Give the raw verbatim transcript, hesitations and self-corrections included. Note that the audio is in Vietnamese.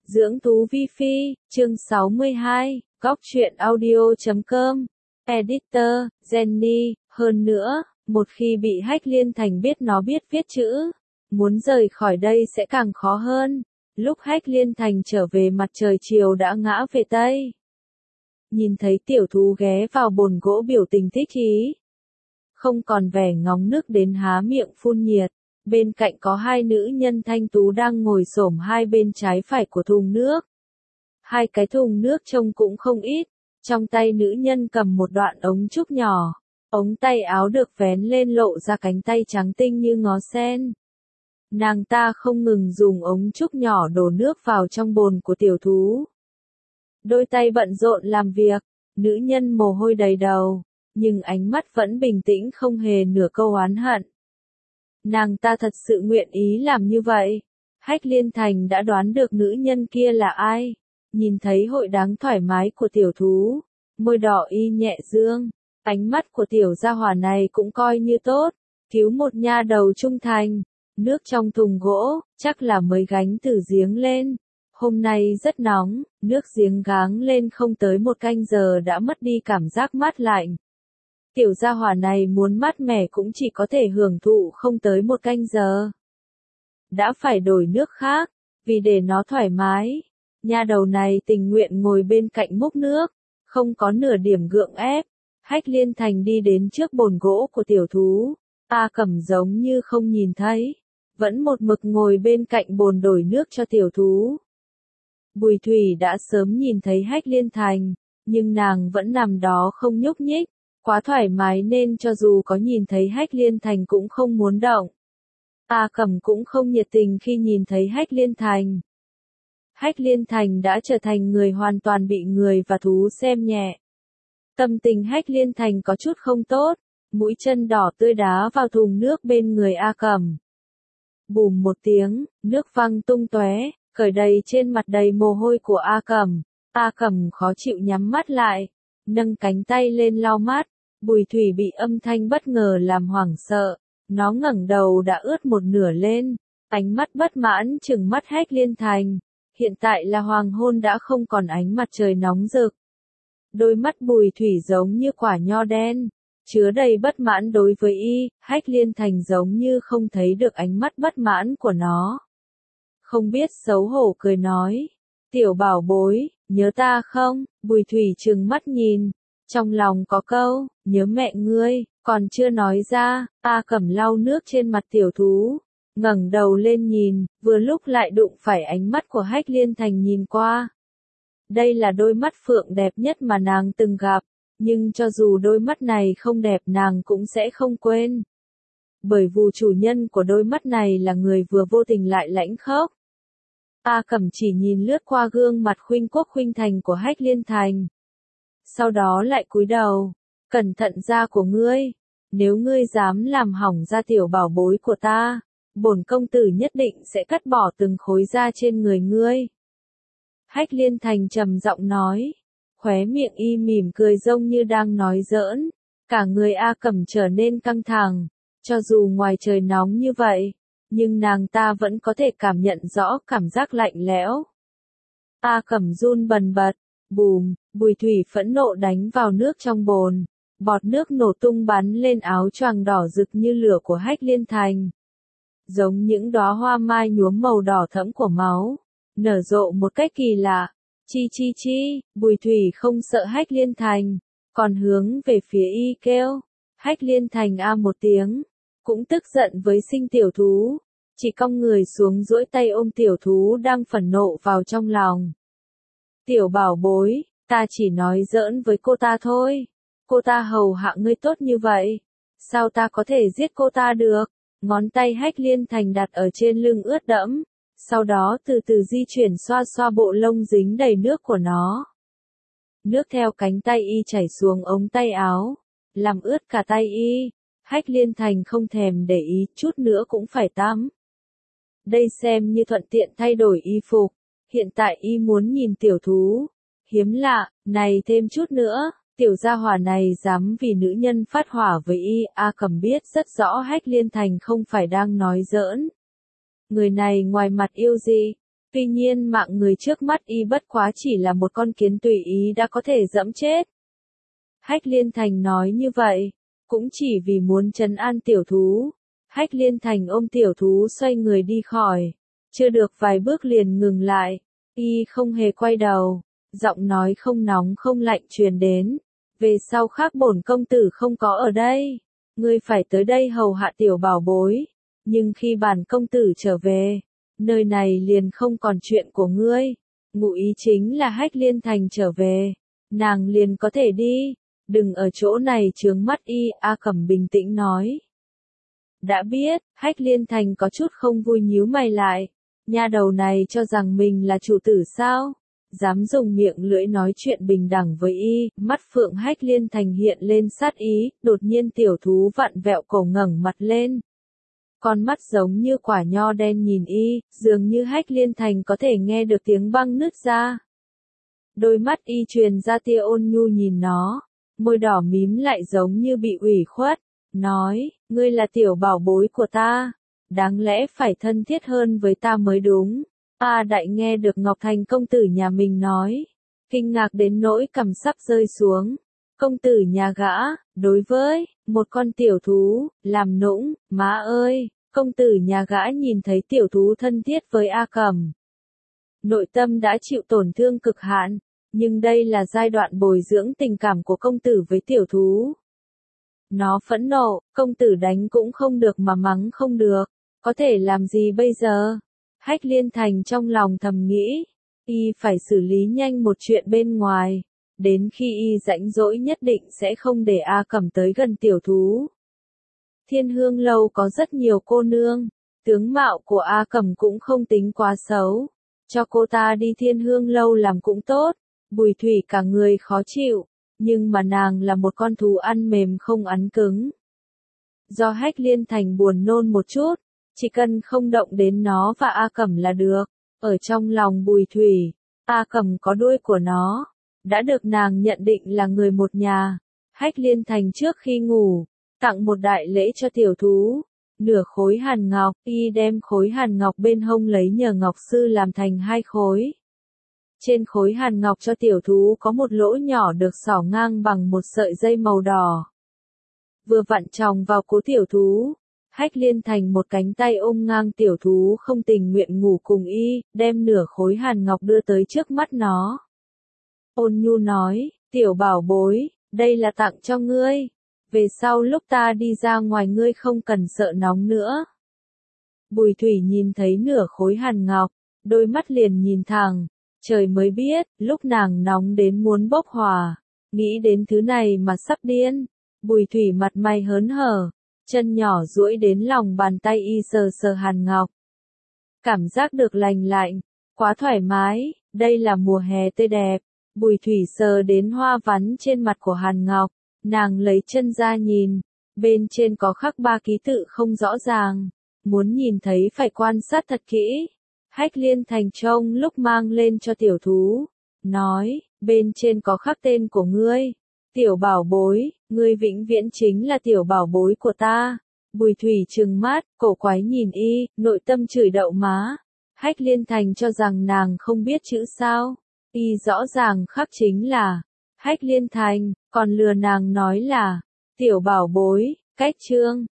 Dưỡng Tú Vi Phi, chương sáu mươi hai, góc truyện audio chấm com, Editor, Jenny, hơn nữa, một khi bị Hách Liên Thành biết nó biết viết chữ, muốn rời khỏi đây sẽ càng khó hơn. Lúc Hách Liên Thành trở về mặt trời chiều đã ngã về Tây. Nhìn thấy tiểu thú ghé vào bồn gỗ biểu tình thích ý. Không còn vẻ ngóng nước đến há miệng phun nhiệt. Bên cạnh có hai nữ nhân thanh tú đang ngồi xổm hai bên trái phải của thùng nước. Hai cái thùng nước trông cũng không ít. Trong tay nữ nhân cầm một đoạn ống trúc nhỏ. Ống tay áo được vén lên lộ ra cánh tay trắng tinh như ngó sen. Nàng ta không ngừng dùng ống trúc nhỏ đổ nước vào trong bồn của tiểu thú. Đôi tay bận rộn làm việc, nữ nhân mồ hôi đầy đầu, nhưng ánh mắt vẫn bình tĩnh không hề nửa câu oán hận. Nàng ta thật sự nguyện ý làm như vậy. Hách Liên Thành đã đoán được nữ nhân kia là ai. Nhìn thấy hội đáng thoải mái của tiểu thú, môi đỏ y nhẹ dương, ánh mắt của tiểu gia hỏa này cũng coi như tốt, cứu một nha đầu trung thành. Nước trong thùng gỗ, chắc là mới gánh từ giếng lên. Hôm nay rất nóng, nước giếng gáng lên không tới một canh giờ đã mất đi cảm giác mát lạnh. Tiểu gia hỏa này muốn mát mẻ cũng chỉ có thể hưởng thụ không tới một canh giờ. Đã phải đổi nước khác, vì để nó thoải mái. Nha đầu này tình nguyện ngồi bên cạnh múc nước, không có nửa điểm gượng ép. Hách Liên Thành đi đến trước bồn gỗ của tiểu thú. A Cẩm giống như không nhìn thấy, vẫn một mực ngồi bên cạnh bồn đổi nước cho tiểu thú. Bùi Thủy đã sớm nhìn thấy Hách Liên Thành, nhưng nàng vẫn nằm đó không nhúc nhích. Quá thoải mái nên cho dù có nhìn thấy Hách Liên Thành cũng không muốn động. A Cẩm cũng không nhiệt tình khi nhìn thấy Hách Liên Thành. Hách Liên Thành đã trở thành người hoàn toàn bị người và thú xem nhẹ. Tâm tình Hách Liên Thành có chút không tốt, mũi chân đỏ tươi đá vào thùng nước bên người A Cẩm. Bùm một tiếng, nước văng tung tóe, cởi đầy trên mặt đầy mồ hôi của A Cẩm. A Cẩm khó chịu nhắm mắt lại, nâng cánh tay lên lau mắt. Bùi Thủy bị âm thanh bất ngờ làm hoảng sợ, nó ngẩng đầu đã ướt một nửa lên, ánh mắt bất mãn trừng mắt Hách Liên Thành. Hiện tại là hoàng hôn đã không còn ánh mặt trời nóng rực. Đôi mắt Bùi Thủy giống như quả nho đen, chứa đầy bất mãn đối với y. Hách Liên Thành giống như không thấy được ánh mắt bất mãn của nó. Không biết xấu hổ cười nói, tiểu bảo bối, nhớ ta không? Bùi Thủy trừng mắt nhìn, trong lòng có câu, nhớ mẹ ngươi, còn chưa nói ra. A Cẩm lau nước trên mặt tiểu thú, ngẩng đầu lên nhìn, vừa lúc lại đụng phải ánh mắt của Hách Liên Thành nhìn qua. Đây là đôi mắt phượng đẹp nhất mà nàng từng gặp, nhưng cho dù đôi mắt này không đẹp nàng cũng sẽ không quên. Bởi vì chủ nhân của đôi mắt này là người vừa vô tình lại lãnh khốc. A Cẩm chỉ nhìn lướt qua gương mặt khuynh quốc khuynh thành của Hách Liên Thành. Sau đó lại cúi đầu, cẩn thận da của ngươi, nếu ngươi dám làm hỏng da tiểu bảo bối của ta, bổn công tử nhất định sẽ cắt bỏ từng khối da trên người ngươi. Hách Liên Thành trầm giọng nói, khóe miệng y mỉm cười rông như đang nói giỡn, cả người A Cẩm trở nên căng thẳng, cho dù ngoài trời nóng như vậy, nhưng nàng ta vẫn có thể cảm nhận rõ cảm giác lạnh lẽo. A Cẩm run bần bật, bùm, Bùi Thủy phẫn nộ đánh vào nước trong bồn, bọt nước nổ tung bắn lên áo choàng đỏ rực như lửa của Hách Liên Thành. Giống những đóa hoa mai nhuốm màu đỏ thẫm của máu, nở rộ một cách kỳ lạ. Chi chi chi, Bùi Thủy không sợ Hách Liên Thành, còn hướng về phía y kêu. Hách Liên Thành a một tiếng, cũng tức giận với sinh tiểu thú, chỉ cong người xuống duỗi tay ôm tiểu thú đang phẫn nộ vào trong lòng. Tiểu bảo bối, ta chỉ nói giỡn với cô ta thôi, cô ta hầu hạ ngươi tốt như vậy, sao ta có thể giết cô ta được? Ngón tay Hách Liên Thành đặt ở trên lưng ướt đẫm, sau đó từ từ di chuyển xoa xoa bộ lông dính đầy nước của nó. Nước theo cánh tay y chảy xuống ống tay áo, làm ướt cả tay y. Hách Liên Thành không thèm để ý, chút nữa cũng phải tắm. Đây xem như thuận tiện thay đổi y phục, hiện tại y muốn nhìn tiểu thú. Hiếm lạ, này thêm chút nữa, tiểu gia hỏa này dám vì nữ nhân phát hỏa với y. A Cẩm biết rất rõ Hách Liên Thành không phải đang nói giỡn. Người này ngoài mặt yêu gì, Tuy nhiên mạng người trước mắt y bất quá chỉ là một con kiến tùy ý đã có thể dẫm chết. Hách Liên Thành nói như vậy, cũng chỉ vì muốn trấn an tiểu thú. Hách Liên Thành ôm tiểu thú xoay người đi khỏi, chưa được vài bước liền ngừng lại, y không hề quay đầu, giọng nói không nóng không lạnh truyền đến, về sau khác bổn công tử không có ở đây, ngươi phải tới đây hầu hạ tiểu bảo bối, nhưng khi bản công tử trở về, nơi này liền không còn chuyện của ngươi. Ngụ ý chính là Hách Liên Thành trở về, nàng liền có thể đi, đừng ở chỗ này chướng mắt y. A Cẩm bình tĩnh nói. Đã biết. Hách Liên Thành có chút không vui nhíu mày lại, nha đầu này cho rằng mình là chủ tử sao, dám dùng miệng lưỡi nói chuyện bình đẳng với y. Mắt phượng Hách Liên Thành hiện lên sát ý, đột nhiên tiểu thú vặn vẹo cổ ngẩng mặt lên. Con mắt giống như quả nho đen nhìn y, dường như Hách Liên Thành có thể nghe được tiếng băng nứt ra. Đôi mắt y truyền ra tia ôn nhu nhìn nó, môi đỏ mím lại giống như bị ủy khuất, nói, ngươi là tiểu bảo bối của ta, đáng lẽ phải thân thiết hơn với ta mới đúng. A Đại nghe được Ngọc Thành công tử nhà mình nói, kinh ngạc đến nỗi cằm sắp rơi xuống. Công tử nhà gã, đối với một con tiểu thú, làm nũng, má ơi, công tử nhà gã nhìn thấy tiểu thú thân thiết với A Cẩm. Nội tâm đã chịu tổn thương cực hạn, nhưng đây là giai đoạn bồi dưỡng tình cảm của công tử với tiểu thú. Nó phẫn nộ, công tử đánh cũng không được mà mắng không được, có thể làm gì bây giờ? Hách Liên Thành trong lòng thầm nghĩ, y phải xử lý nhanh một chuyện bên ngoài. Đến khi y rãnh rỗi nhất định sẽ không để A Cẩm tới gần tiểu thú. Thiên Hương Lâu có rất nhiều cô nương, tướng mạo của A Cẩm cũng không tính quá xấu. Cho cô ta đi Thiên Hương Lâu làm cũng tốt. Bùi Thủy cả người khó chịu, nhưng mà nàng là một con thú ăn mềm không ăn cứng. Do Hách Liên Thành buồn nôn một chút, chỉ cần không động đến nó và A Cẩm là được. Ở trong lòng Bùi Thủy, A Cẩm có đuôi của nó, đã được nàng nhận định là người một nhà. Hách Liên Thành trước khi ngủ, tặng một đại lễ cho tiểu thú, nửa khối hàn ngọc, y đem khối hàn ngọc bên hông lấy nhờ ngọc sư làm thành hai khối. Trên khối hàn ngọc cho tiểu thú có một lỗ nhỏ được xỏ ngang bằng một sợi dây màu đỏ. Vừa vặn tròng vào cố tiểu thú, Hách Liên Thành một cánh tay ôm ngang tiểu thú không tình nguyện ngủ cùng y, đem nửa khối hàn ngọc đưa tới trước mắt nó. Ôn nhu nói, tiểu bảo bối, đây là tặng cho ngươi. Về sau lúc ta đi ra ngoài ngươi không cần sợ nóng nữa. Bùi Thủy nhìn thấy nửa khối hàn ngọc, đôi mắt liền nhìn thẳng. Trời mới biết, lúc nàng nóng đến muốn bốc hỏa. Nghĩ đến thứ này mà sắp điên. Bùi Thủy mặt mày hớn hở, chân nhỏ duỗi đến lòng bàn tay y sờ sờ hàn ngọc. Cảm giác được lành lạnh, quá thoải mái, đây là mùa hè tươi đẹp. Bùi Thủy sờ đến hoa vắn trên mặt của hàn ngọc, nàng lấy chân ra nhìn, bên trên có khắc ba ký tự không rõ ràng, muốn nhìn thấy phải quan sát thật kỹ. Hách Liên Thành trông lúc mang lên cho tiểu thú, nói, bên trên có khắc tên của ngươi, tiểu bảo bối, ngươi vĩnh viễn chính là tiểu bảo bối của ta. Bùi Thủy trừng mắt, cổ quái nhìn y, nội tâm chửi đậu má. Hách Liên Thành cho rằng nàng không biết chữ sao, y rõ ràng khắc chính là Hách Liên Thành, còn lừa nàng nói là tiểu bảo bối. Cách chương